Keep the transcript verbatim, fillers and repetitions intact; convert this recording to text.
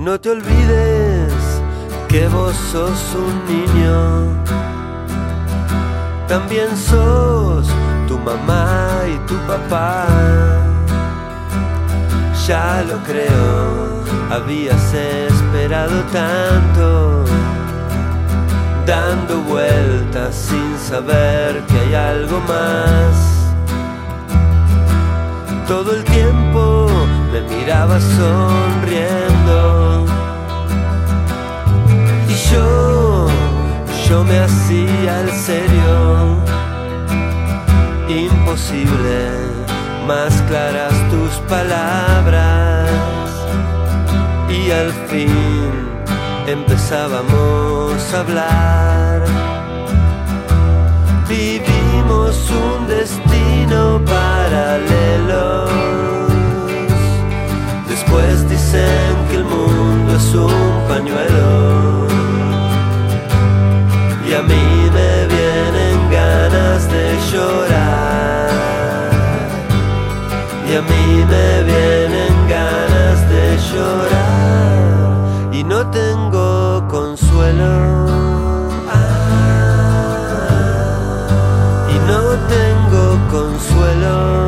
no te olvides que vos sos un niño. También sos tu mamá y tu papá. Ya lo creo, habías esperado tanto, dando vueltas sin saber que hay algo más. Todo el tiempo me mirabas sonriendo y yo, yo me hacía el serio. Imposible, más claras tus palabras y al fin empezábamos a hablar. Vivimos un destino paralelo. Después dicen que el mundo es un pañuelo y a mí me vienen ganas de llorar. Y a mí me vienen ganas de llorar y no tengo consuelo. Ah, y no tengo consuelo.